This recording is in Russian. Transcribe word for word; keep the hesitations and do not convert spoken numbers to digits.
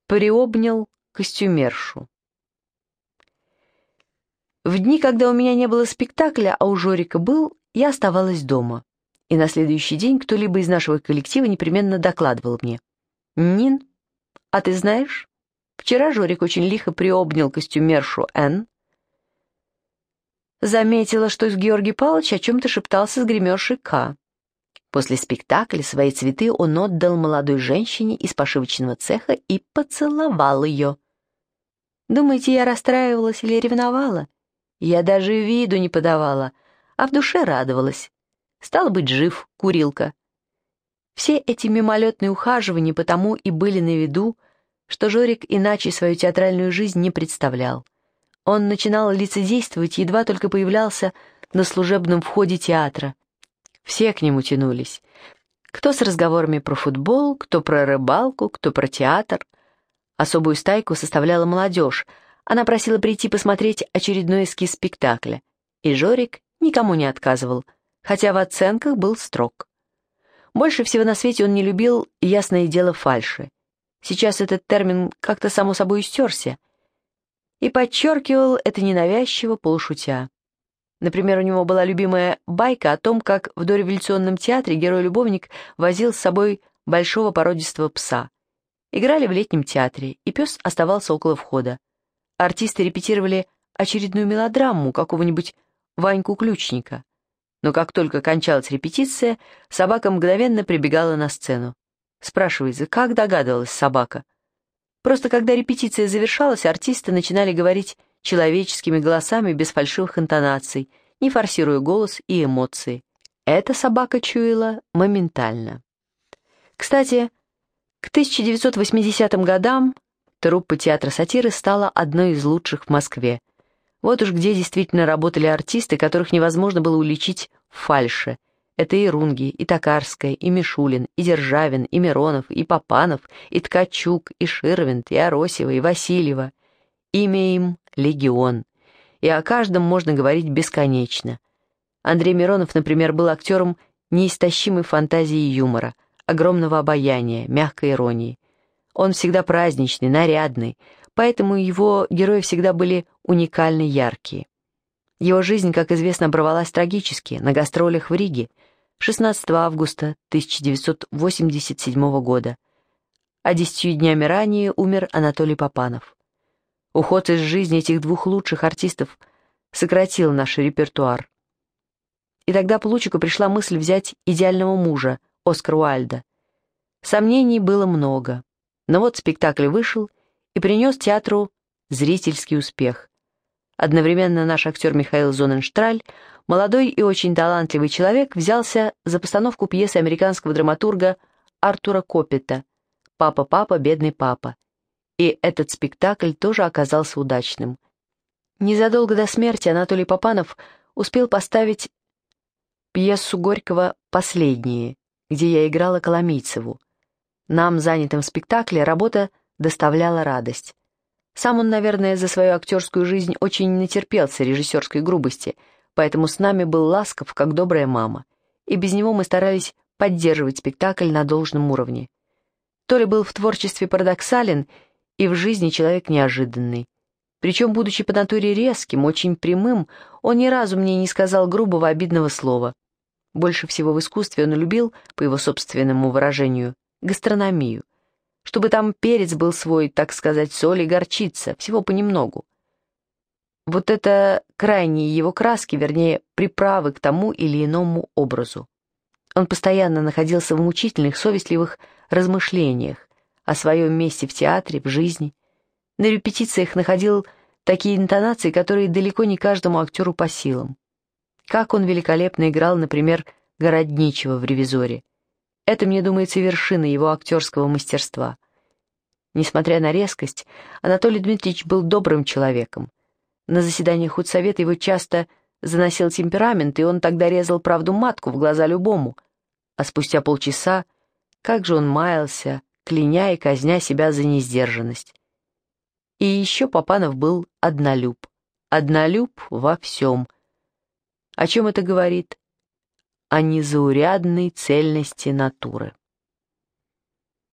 приобнял костюмершу. В дни, когда у меня не было спектакля, а у Жорика был, я оставалась дома. И на следующий день кто-либо из нашего коллектива непременно докладывал мне: «Нин, а ты знаешь, вчера Жорик очень лихо приобнял костюмершу Н. Заметила, что Георгий Павлович о чем-то шептался с гримершей К. После спектакля свои цветы он отдал молодой женщине из пошивочного цеха и поцеловал ее. Думаете, я расстраивалась или ревновала? Я даже виду не подавала, а в душе радовалась. Стало быть, жив, курилка. Все эти мимолетные ухаживания потому и были на виду, что Жорик иначе свою театральную жизнь не представлял. Он начинал лицедействовать, едва только появлялся на служебном входе театра. Все к нему тянулись. Кто с разговорами про футбол, кто про рыбалку, кто про театр. Особую стайку составляла молодежь. Она просила прийти посмотреть очередной эскиз спектакля. И Жорик никому не отказывал, хотя в оценках был строг. Больше всего на свете он не любил, ясное дело, фальши. Сейчас этот термин как-то само собой истерся. И подчеркивал это ненавязчиво, полушутя. Например, у него была любимая байка о том, как в дореволюционном театре герой-любовник возил с собой большого породистого пса. Играли в летнем театре, и пес оставался около входа. Артисты репетировали очередную мелодраму какого-нибудь Ваньку-ключника. Но как только кончалась репетиция, собака мгновенно прибегала на сцену. Спрашивается, как догадывалась собака? Просто когда репетиция завершалась, артисты начинали говорить человеческими голосами без фальшивых интонаций, не форсируя голос и эмоции. Эта собака чуяла моментально. Кстати, к тысяча девятьсот восьмидесятым годам труппа театра сатиры стала одной из лучших в Москве. Вот уж где действительно работали артисты, которых невозможно было уличить в фальше. Это и Рунги, и Токарская, и Мишулин, и Державин, и Миронов, и Папанов, и Ткачук, и Ширвинд, и Аросева, и Васильева. Имя им — легион, и о каждом можно говорить бесконечно. Андрей Миронов, например, был актером неистощимой фантазии и юмора, огромного обаяния, мягкой иронии. Он всегда праздничный, нарядный, поэтому его герои всегда были уникальны, яркие. Его жизнь, как известно, оборвалась трагически на гастролях в Риге шестнадцатого августа тысяча девятьсот восемьдесят седьмого года, а десятью днями ранее умер Анатолий Папанов. Уход из жизни этих двух лучших артистов сократил наш репертуар. И тогда Плучику пришла мысль взять идеального мужа, Оскара Уайльда. Сомнений было много, но вот спектакль вышел и принес театру зрительский успех. Одновременно наш актер Михаил Зоненштраль, молодой и очень талантливый человек, взялся за постановку пьесы американского драматурга Артура Коппета «Папа, папа, бедный папа». И этот спектакль тоже оказался удачным. Незадолго до смерти Анатолий Папанов успел поставить пьесу Горького «Последние», где я играла Коломийцеву. Нам, занятым в спектакле, работа доставляла радость. Сам он, наверное, за свою актерскую жизнь очень натерпелся режиссерской грубости, поэтому с нами был ласков, как добрая мама, и без него мы старались поддерживать спектакль на должном уровне. Толя был в творчестве парадоксален и в жизни человек неожиданный. Причем, будучи по натуре резким, очень прямым, он ни разу мне не сказал грубого, обидного слова. Больше всего в искусстве он любил, по его собственному выражению, гастрономию. Чтобы там перец был свой, так сказать, соль и горчица, всего понемногу. Вот это крайние его краски, вернее, приправы к тому или иному образу. Он постоянно находился в мучительных, совестливых размышлениях о своем месте в театре, в жизни. На репетициях находил такие интонации, которые далеко не каждому актеру по силам. Как он великолепно играл, например, Городничего в «Ревизоре». Это, мне думается, вершина его актерского мастерства. Несмотря на резкость, Анатолий Дмитриевич был добрым человеком. На заседаниях худсовета его часто заносил темперамент, и он тогда резал правду матку в глаза любому. А спустя полчаса, как же он маялся, кляня и казня себя за несдержанность. И еще Папанов был однолюб. Однолюб во всем. О чем это говорит? О незаурядной цельности натуры.